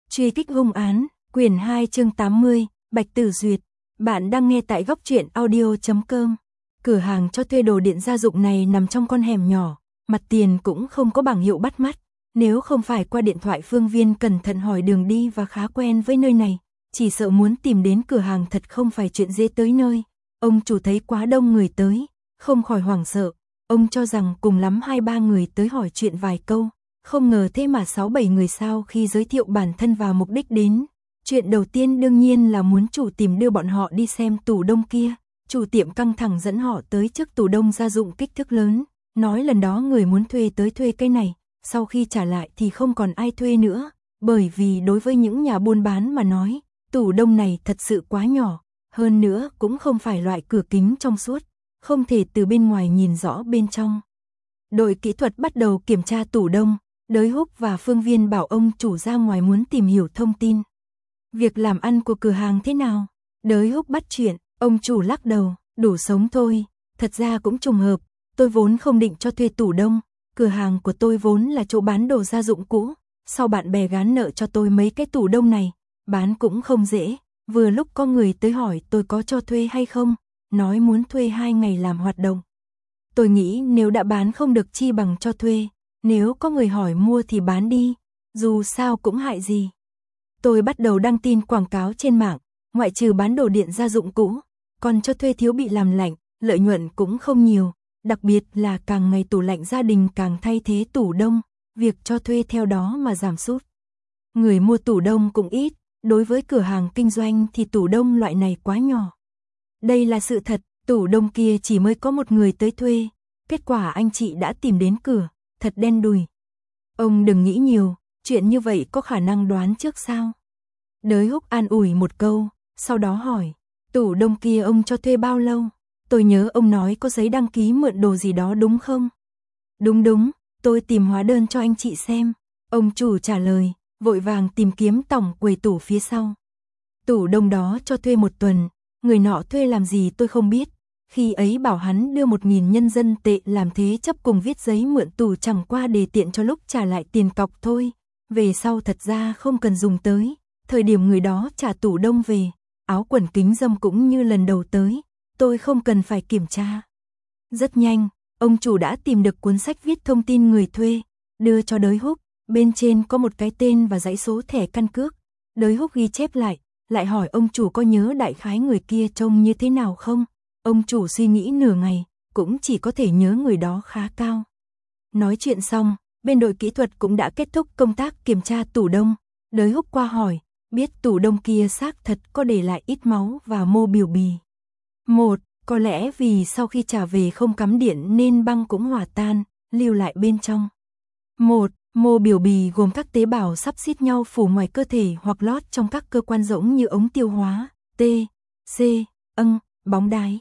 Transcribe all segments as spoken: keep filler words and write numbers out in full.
Truy kích hung án, quyển hai chương tám mươi, Bạch Tử Duyệt. Bạn đang nghe tại góc truyện audio chấm com. Cửa hàng cho thuê đồ điện gia dụng này nằm trong con hẻm nhỏ, mặt tiền cũng không có bảng hiệu bắt mắt. Nếu không phải qua điện thoại Phương Viên cẩn thận hỏi đường đi và khá quen với nơi này, chỉ sợ muốn tìm đến cửa hàng thật không phải chuyện dễ tới nơi. Ông chủ thấy quá đông người tới, không khỏi hoảng sợ. Ông cho rằng cùng lắm hai ba người tới hỏi chuyện vài câu. Không ngờ thế mà sáu bảy người sau khi giới thiệu bản thân và mục đích đến. Chuyện đầu tiên đương nhiên là muốn chủ tiệm đưa bọn họ đi xem tủ đông kia. Chủ tiệm căng thẳng dẫn họ tới trước tủ đông gia dụng kích thước lớn. Nói lần đó người muốn thuê tới thuê cái này. Sau khi trả lại thì không còn ai thuê nữa. Bởi vì đối với những nhà buôn bán mà nói, tủ đông này thật sự quá nhỏ. Hơn nữa cũng không phải loại cửa kính trong suốt. Không thể từ bên ngoài nhìn rõ bên trong. Đội kỹ thuật bắt đầu kiểm tra tủ đông. Đới Húc và Phương Viên bảo ông chủ ra ngoài muốn tìm hiểu thông tin. Việc làm ăn của cửa hàng thế nào? Đới Húc bắt chuyện, ông chủ lắc đầu, đủ sống thôi. Thật ra cũng trùng hợp, tôi vốn không định cho thuê tủ đông. Cửa hàng của tôi vốn là chỗ bán đồ gia dụng cũ. Sau bạn bè gán nợ cho tôi mấy cái tủ đông này, bán cũng không dễ. Vừa lúc có người tới hỏi tôi có cho thuê hay không, nói muốn thuê hai ngày làm hoạt động. Tôi nghĩ nếu đã bán không được chi bằng cho thuê. Nếu có người hỏi mua thì bán đi, dù sao cũng hại gì. Tôi bắt đầu đăng tin quảng cáo trên mạng, ngoại trừ bán đồ điện gia dụng cũ, còn cho thuê thiếu bị làm lạnh, lợi nhuận cũng không nhiều, đặc biệt là càng ngày tủ lạnh gia đình càng thay thế tủ đông, việc cho thuê theo đó mà giảm sút. Người mua tủ đông cũng ít, đối với cửa hàng kinh doanh thì tủ đông loại này quá nhỏ. Đây là sự thật, tủ đông kia chỉ mới có một người tới thuê, kết quả anh chị đã tìm đến cửa. Thật đen đủi. Ông đừng nghĩ nhiều, chuyện như vậy có khả năng đoán trước sao? Đới Húc an ủi một câu, sau đó hỏi, tủ đông kia ông cho thuê bao lâu? Tôi nhớ ông nói có giấy đăng ký mượn đồ gì đó đúng không? Đúng đúng, tôi tìm hóa đơn cho anh chị xem. Ông chủ trả lời, vội vàng tìm kiếm tổng quầy tủ phía sau. Tủ đông đó cho thuê một tuần, người nọ thuê làm gì tôi không biết. Khi ấy bảo hắn đưa một nghìn nhân dân tệ làm thế chấp cùng viết giấy mượn tủ chẳng qua để tiện cho lúc trả lại tiền cọc thôi. Về sau thật ra không cần dùng tới. Thời điểm người đó trả tủ đông về, áo quần kính râm cũng như lần đầu tới. Tôi không cần phải kiểm tra. Rất nhanh, ông chủ đã tìm được cuốn sách viết thông tin người thuê, đưa cho Đới Húc. Bên trên có một cái tên và dãy số thẻ căn cước. Đới Húc ghi chép lại, lại hỏi ông chủ có nhớ đại khái người kia trông như thế nào không? Ông chủ suy nghĩ nửa ngày, cũng chỉ có thể nhớ người đó khá cao. Nói chuyện xong, bên đội kỹ thuật cũng đã kết thúc công tác kiểm tra tủ đông. Đới Húc qua hỏi, biết tủ đông kia xác thật có để lại ít máu và mô biểu bì. Một, có lẽ vì sau khi trả về không cắm điện nên băng cũng hòa tan, lưu lại bên trong. Một, mô biểu bì gồm các tế bào sắp xít nhau phủ ngoài cơ thể hoặc lót trong các cơ quan rỗng như ống tiêu hóa, T, C, âng, bóng đái.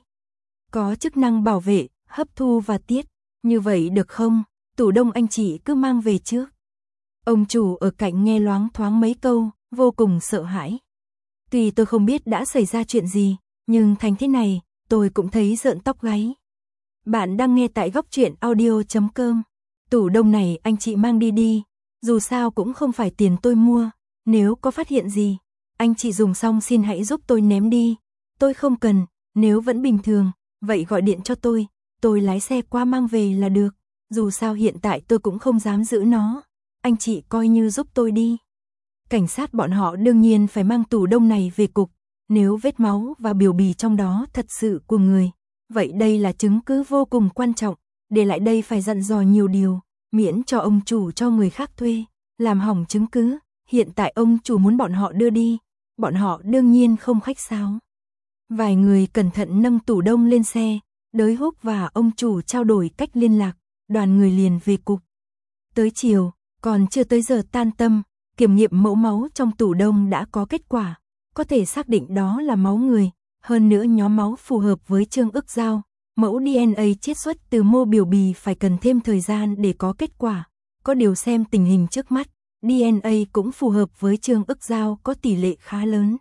Có chức năng bảo vệ, hấp thu và tiết. Như vậy được không? Tủ đông anh chị cứ mang về trước. Ông chủ ở cạnh nghe loáng thoáng mấy câu, vô cùng sợ hãi. Tuy tôi không biết đã xảy ra chuyện gì, nhưng thành thế này, tôi cũng thấy rợn tóc gáy. Bạn đang nghe tại góc truyện audio chấm com. Tủ đông này anh chị mang đi đi. Dù sao cũng không phải tiền tôi mua. Nếu có phát hiện gì, anh chị dùng xong xin hãy giúp tôi ném đi. Tôi không cần, nếu vẫn bình thường. Vậy gọi điện cho tôi, tôi lái xe qua mang về là được. Dù sao hiện tại tôi cũng không dám giữ nó. Anh chị coi như giúp tôi đi. Cảnh sát bọn họ đương nhiên phải mang tủ đông này về cục. Nếu vết máu và biểu bì trong đó thật sự của người, vậy đây là chứng cứ vô cùng quan trọng. Để lại đây phải dặn dò nhiều điều, miễn cho ông chủ cho người khác thuê, làm hỏng chứng cứ. Hiện tại ông chủ muốn bọn họ đưa đi, bọn họ đương nhiên không khách sáo. Vài người cẩn thận nâng tủ đông lên xe, Đới Húc và ông chủ trao đổi cách liên lạc, đoàn người liền về cục. Tới chiều, còn chưa tới giờ tan tầm, kiểm nghiệm mẫu máu trong tủ đông đã có kết quả, có thể xác định đó là máu người, hơn nữa nhóm máu phù hợp với Trương Ức Giao. Mẫu đê en a chiết xuất từ mô biểu bì phải cần thêm thời gian để có kết quả, có điều xem tình hình trước mắt, đê en a cũng phù hợp với Trương Ức Giao có tỷ lệ khá lớn.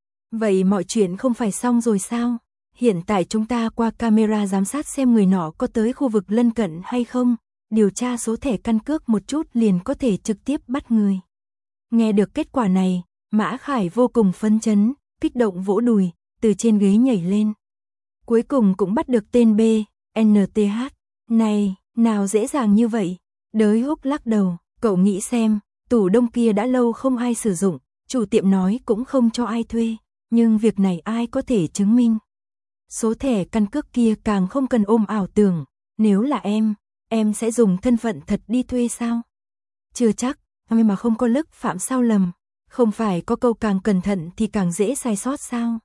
Vậy mọi chuyện không phải xong rồi sao? Hiện tại chúng ta qua camera giám sát xem người nọ có tới khu vực lân cận hay không, điều tra số thẻ căn cước một chút liền có thể trực tiếp bắt người. Nghe được kết quả này, Mã Khải vô cùng phấn chấn, kích động vỗ đùi, từ trên ghế nhảy lên. Cuối cùng cũng bắt được tên B, en tê hát. Này, nào dễ dàng như vậy. Đới Húc lắc đầu, cậu nghĩ xem, tủ đông kia đã lâu không ai sử dụng, chủ tiệm nói cũng không cho ai thuê, nhưng việc này ai có thể chứng minh. Số thẻ căn cước kia càng không cần ôm ảo tưởng, nếu là em, em sẽ dùng thân phận thật đi thuê sao? Chưa chắc, nhưng mà không có lức phạm sao lầm, không phải có câu càng cẩn thận thì càng dễ sai sót sao?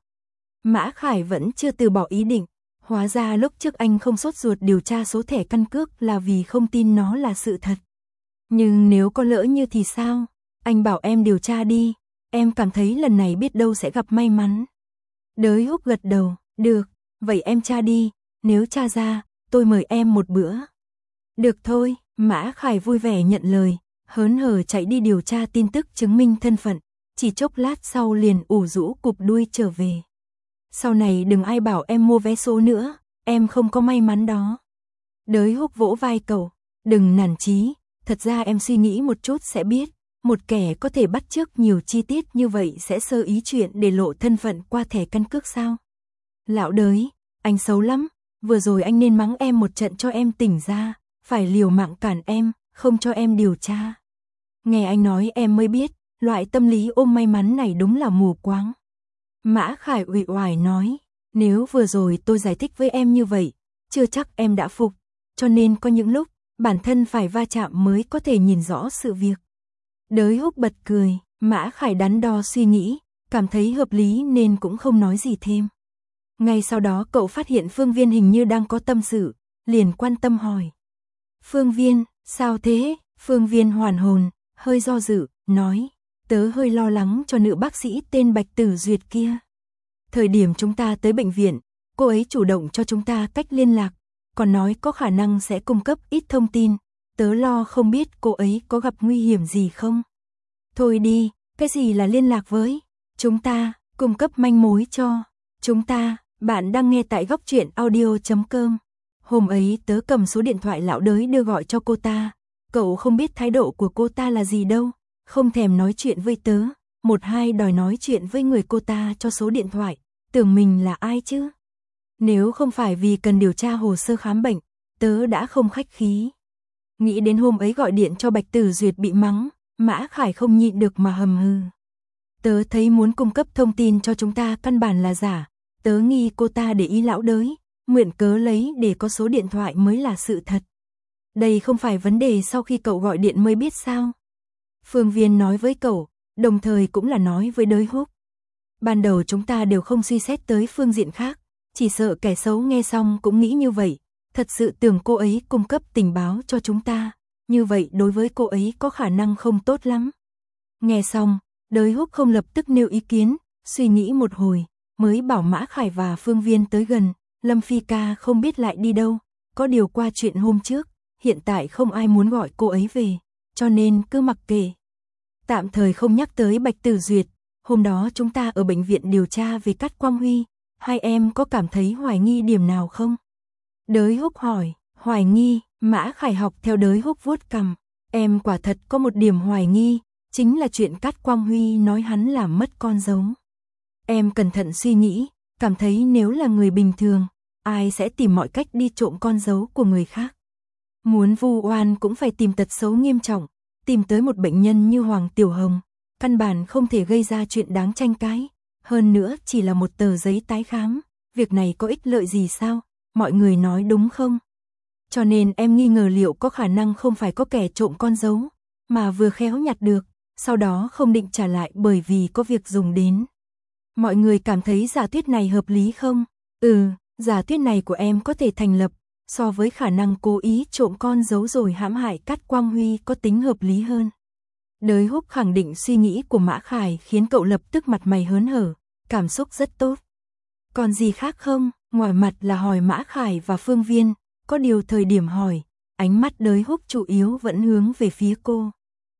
Mã Khải vẫn chưa từ bỏ ý định, hóa ra lúc trước anh không sốt ruột điều tra số thẻ căn cước là vì không tin nó là sự thật. Nhưng nếu có lỡ như thì sao? Anh bảo em điều tra đi, em cảm thấy lần này biết đâu sẽ gặp may mắn. Đới Húc gật đầu, được, vậy em tra đi, nếu tra ra, tôi mời em một bữa. Được thôi, Mã Khải vui vẻ nhận lời, hớn hở chạy đi điều tra tin tức chứng minh thân phận, chỉ chốc lát sau liền ủ rũ cụp đuôi trở về. Sau này đừng ai bảo em mua vé số nữa, em không có may mắn đó. Đới Húc vỗ vai cậu, đừng nản chí, thật ra em suy nghĩ một chút sẽ biết, một kẻ có thể bắt chước nhiều chi tiết như vậy sẽ sơ ý chuyện để lộ thân phận qua thẻ căn cước sao? Lão Đới, anh xấu lắm, vừa rồi anh nên mắng em một trận cho em tỉnh ra, phải liều mạng cản em, không cho em điều tra. Nghe anh nói em mới biết, loại tâm lý ôm may mắn này đúng là mù quáng. Mã Khải uể oải nói, nếu vừa rồi tôi giải thích với em như vậy, chưa chắc em đã phục, cho nên có những lúc, bản thân phải va chạm mới có thể nhìn rõ sự việc. Đới Húc bật cười, Mã Khải đắn đo suy nghĩ, cảm thấy hợp lý nên cũng không nói gì thêm. Ngay sau đó cậu phát hiện Phương Viên hình như đang có tâm sự, liền quan tâm hỏi. Phương Viên, sao thế? Phương Viên hoàn hồn, hơi do dự, nói, tớ hơi lo lắng cho nữ bác sĩ tên Bạch Tử Duyệt kia. Thời điểm chúng ta tới bệnh viện, cô ấy chủ động cho chúng ta cách liên lạc, còn nói có khả năng sẽ cung cấp ít thông tin, tớ lo không biết cô ấy có gặp nguy hiểm gì không. Thôi đi, cái gì là liên lạc với chúng ta, cung cấp manh mối cho chúng ta. Bạn đang nghe tại góc truyện audio chấm com. Hôm ấy tớ cầm số điện thoại lão Đới đưa gọi cho cô ta, cậu không biết thái độ của cô ta là gì đâu, không thèm nói chuyện với tớ, một hai đòi nói chuyện với người cô ta cho số điện thoại, tưởng mình là ai chứ? Nếu không phải vì cần điều tra hồ sơ khám bệnh, tớ đã không khách khí. Nghĩ đến hôm ấy gọi điện cho Bạch Tử Duyệt bị mắng, Mã Khải không nhịn được mà hầm hừ. Tớ thấy muốn cung cấp thông tin cho chúng ta căn bản là giả, tớ nghi cô ta để ý lão Đới, mượn cớ lấy để có số điện thoại mới là sự thật. Đây không phải vấn đề sau khi cậu gọi điện mới biết sao? Phương Viên nói với cậu, đồng thời cũng là nói với Đới Húc. Ban đầu chúng ta đều không suy xét tới phương diện khác, chỉ sợ kẻ xấu nghe xong cũng nghĩ như vậy, thật sự tưởng cô ấy cung cấp tình báo cho chúng ta, như vậy đối với cô ấy có khả năng không tốt lắm. Nghe xong, Đới Húc không lập tức nêu ý kiến, suy nghĩ một hồi, mới bảo Mã Khải và Phương Viên tới gần, Lâm Phi ca không biết lại đi đâu, có điều qua chuyện hôm trước, hiện tại không ai muốn gọi cô ấy về, cho nên cứ mặc kệ. Tạm thời không nhắc tới Bạch Tử Duyệt, hôm đó chúng ta ở bệnh viện điều tra về Cát Quang Huy, hai em có cảm thấy hoài nghi điểm nào không? Đới Húc hỏi, hoài nghi, Mã Khải học theo Đới Húc vuốt cằm, em quả thật có một điểm hoài nghi, chính là chuyện Cát Quang Huy nói hắn làm mất con dấu. Em cẩn thận suy nghĩ, cảm thấy nếu là người bình thường, ai sẽ tìm mọi cách đi trộm con dấu của người khác. Muốn vu oan cũng phải tìm tật xấu nghiêm trọng, tìm tới một bệnh nhân như Hoàng Tiểu Hồng, căn bản không thể gây ra chuyện đáng tranh cãi, hơn nữa chỉ là một tờ giấy tái khám, việc này có ích lợi gì sao, mọi người nói đúng không? Cho nên em nghi ngờ liệu có khả năng không phải có kẻ trộm con dấu, mà vừa khéo nhặt được, sau đó không định trả lại bởi vì có việc dùng đến. Mọi người cảm thấy giả thuyết này hợp lý không? Ừ, giả thuyết này của em có thể thành lập, so với khả năng cố ý trộm con dấu rồi hãm hại Cát Quang Huy có tính hợp lý hơn. Đới Húc khẳng định suy nghĩ của Mã Khải khiến cậu lập tức mặt mày hớn hở, cảm xúc rất tốt. Còn gì khác không? Ngoài mặt là hỏi Mã Khải và Phương Viên, có điều thời điểm hỏi, ánh mắt Đới Húc chủ yếu vẫn hướng về phía cô.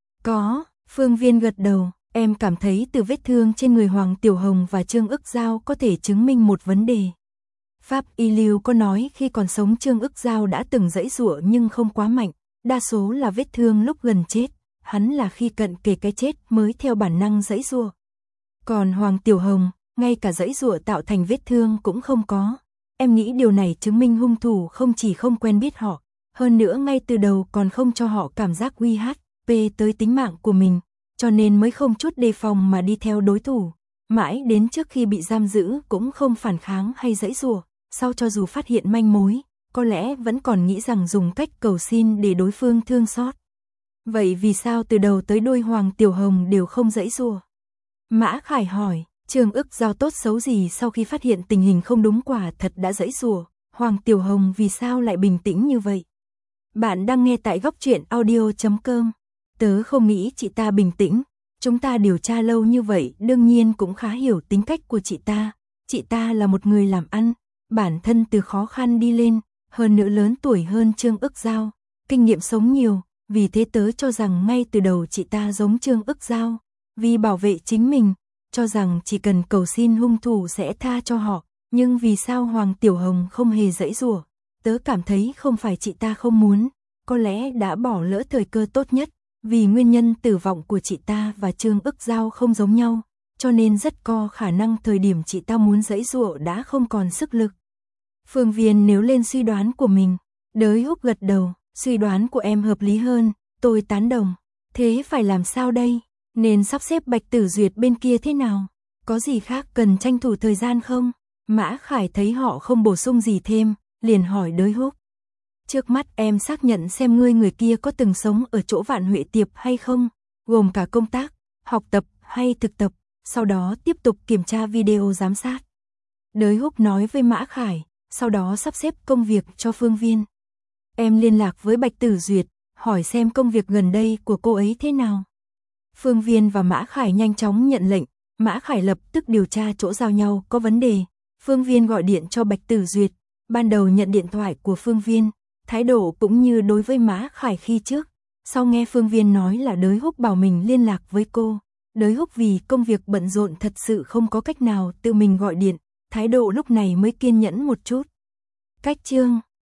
Có, Phương Viên gật đầu, em cảm thấy từ vết thương trên người Hoàng Tiểu Hồng và Trương Ức Giao có thể chứng minh một vấn đề. Pháp y lưu có nói khi còn sống Trương Ức Giao đã từng giãy giụa nhưng không quá mạnh, đa số là vết thương lúc gần chết, hắn là khi cận kề cái chết mới theo bản năng giãy giụa. Còn Hoàng Tiểu Hồng, ngay cả giãy giụa tạo thành vết thương cũng không có. Em nghĩ điều này chứng minh hung thủ không chỉ không quen biết họ, hơn nữa ngay từ đầu còn không cho họ cảm giác uy hiếp tới tính mạng của mình, cho nên mới không chút đề phòng mà đi theo đối thủ. Mãi đến trước khi bị giam giữ cũng không phản kháng hay giãy giụa, sau cho dù phát hiện manh mối, có lẽ vẫn còn nghĩ rằng dùng cách cầu xin để đối phương thương xót. Vậy vì sao từ đầu tới đuôi Hoàng Tiểu Hồng đều không giãy giụa? Mã Khải hỏi, Trương Ức Giao tốt xấu gì sau khi phát hiện tình hình không đúng quả thật đã giãy giụa, Hoàng Tiểu Hồng vì sao lại bình tĩnh như vậy? Bạn đang nghe tại góc truyện audio chấm com. Tớ không nghĩ chị ta bình tĩnh, chúng ta điều tra lâu như vậy đương nhiên cũng khá hiểu tính cách của chị ta. Chị ta là một người làm ăn, bản thân từ khó khăn đi lên, hơn nữa lớn tuổi hơn Trương Ức Giao, kinh nghiệm sống nhiều, vì thế tớ cho rằng ngay từ đầu chị ta giống Trương Ức Giao, vì bảo vệ chính mình, cho rằng chỉ cần cầu xin hung thủ sẽ tha cho họ, nhưng vì sao Hoàng Tiểu Hồng không hề giãy giụa? Tớ cảm thấy không phải chị ta không muốn, có lẽ đã bỏ lỡ thời cơ tốt nhất, vì nguyên nhân tử vong của chị ta và Trương Ức Giao không giống nhau, cho nên rất có khả năng thời điểm chị ta muốn giãy giụa đã không còn sức lực. Phương Viên nếu lên suy đoán của mình, Đới Húc gật đầu, suy đoán của em hợp lý hơn, tôi tán đồng. Thế phải làm sao đây? Nên sắp xếp Bạch Tử Duyệt bên kia thế nào? Có gì khác cần tranh thủ thời gian không? Mã Khải thấy họ không bổ sung gì thêm, liền hỏi Đới Húc. Trước mắt em xác nhận xem ngươi người kia có từng sống ở chỗ Vạn Huệ Tiệp hay không, gồm cả công tác, học tập hay thực tập, sau đó tiếp tục kiểm tra video giám sát. Đới Húc nói với Mã Khải, sau đó sắp xếp công việc cho Phương Viên. Em liên lạc với Bạch Tử Duyệt, hỏi xem công việc gần đây của cô ấy thế nào. Phương Viên và Mã Khải nhanh chóng nhận lệnh, Mã Khải lập tức điều tra chỗ giao nhau có vấn đề. Phương Viên gọi điện cho Bạch Tử Duyệt, ban đầu nhận điện thoại của Phương Viên, thái độ cũng như đối với Mã Khải khi trước. Sau nghe Phương Viên nói là Đới Húc bảo mình liên lạc với cô, Đới Húc vì công việc bận rộn thật sự không có cách nào tự mình gọi điện, thái độ lúc này mới kiên nhẫn một chút. Cách chương